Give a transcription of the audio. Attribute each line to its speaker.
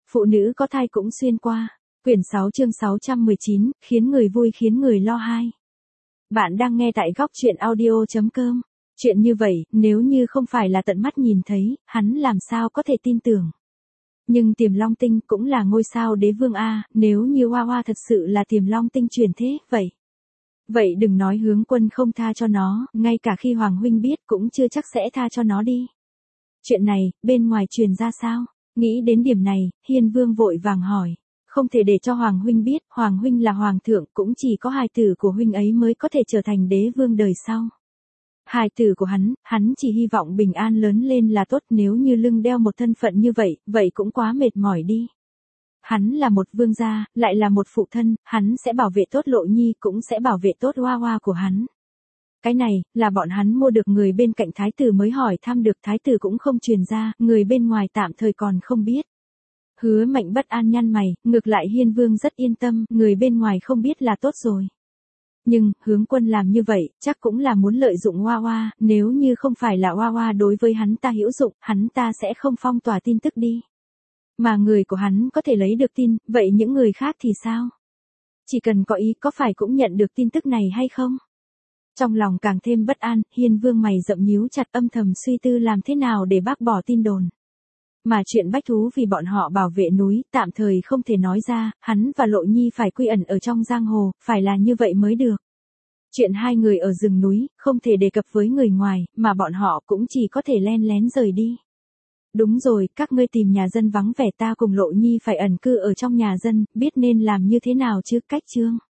Speaker 1: Phụ nữ có thai cũng xuyên qua. Quyển 6 chương 619, khiến người vui khiến người lo hai. Bạn đang nghe tại góc truyện audio.com. Chuyện như vậy, nếu như không phải là tận mắt nhìn thấy, hắn làm sao có thể tin tưởng. Nhưng Tiềm Long Tinh cũng là ngôi sao đế vương A, nếu như Hoa Hoa thật sự là Tiềm Long Tinh truyền thế, Vậy đừng nói Hướng Quân không tha cho nó, ngay cả khi Hoàng Huynh biết cũng chưa chắc sẽ tha cho nó đi. Chuyện này, bên ngoài truyền ra sao? Nghĩ đến điểm này, Hiên Vương vội vàng hỏi. Không thể để cho Hoàng Huynh biết, Hoàng Huynh là Hoàng thượng, cũng chỉ có hài tử của Huynh ấy mới có thể trở thành đế vương đời sau. Hài tử của hắn chỉ hy vọng bình an lớn lên là tốt, nếu như lưng đeo một thân phận như vậy cũng quá mệt mỏi đi. Hắn là một vương gia, lại là một phụ thân, hắn sẽ bảo vệ tốt Lộ Nhi cũng sẽ bảo vệ tốt Hoa Hoa của hắn. Cái này, là bọn hắn mua được người bên cạnh thái tử mới hỏi thăm được, thái tử cũng không truyền ra, người bên ngoài tạm thời còn không biết. Hứa Mạnh bất an nhăn mày, ngược lại Hiên Vương rất yên tâm, người bên ngoài không biết là tốt rồi. Nhưng, Hướng Quân làm như vậy, chắc cũng là muốn lợi dụng Hoa Hoa, nếu như không phải là Hoa Hoa đối với hắn ta hữu dụng, hắn ta sẽ không phong tỏa tin tức đi. Mà người của hắn có thể lấy được tin, vậy những người khác thì sao? Chỉ cần có ý có phải cũng nhận được tin tức này hay không? Trong lòng càng thêm bất an, Hiên Vương mày rậm nhíu chặt, âm thầm suy tư làm thế nào để bác bỏ tin đồn. Mà chuyện bách thú vì bọn họ bảo vệ núi, tạm thời không thể nói ra, hắn và Lộ Nhi phải quy ẩn ở trong giang hồ, phải là như vậy mới được. Chuyện hai người ở rừng núi, không thể đề cập với người ngoài, mà bọn họ cũng chỉ có thể len lén rời đi. Đúng rồi, các ngươi tìm nhà dân vắng vẻ, ta cùng Lộ Nhi phải ẩn cư ở trong nhà dân, biết nên làm như thế nào chứ, cách chương.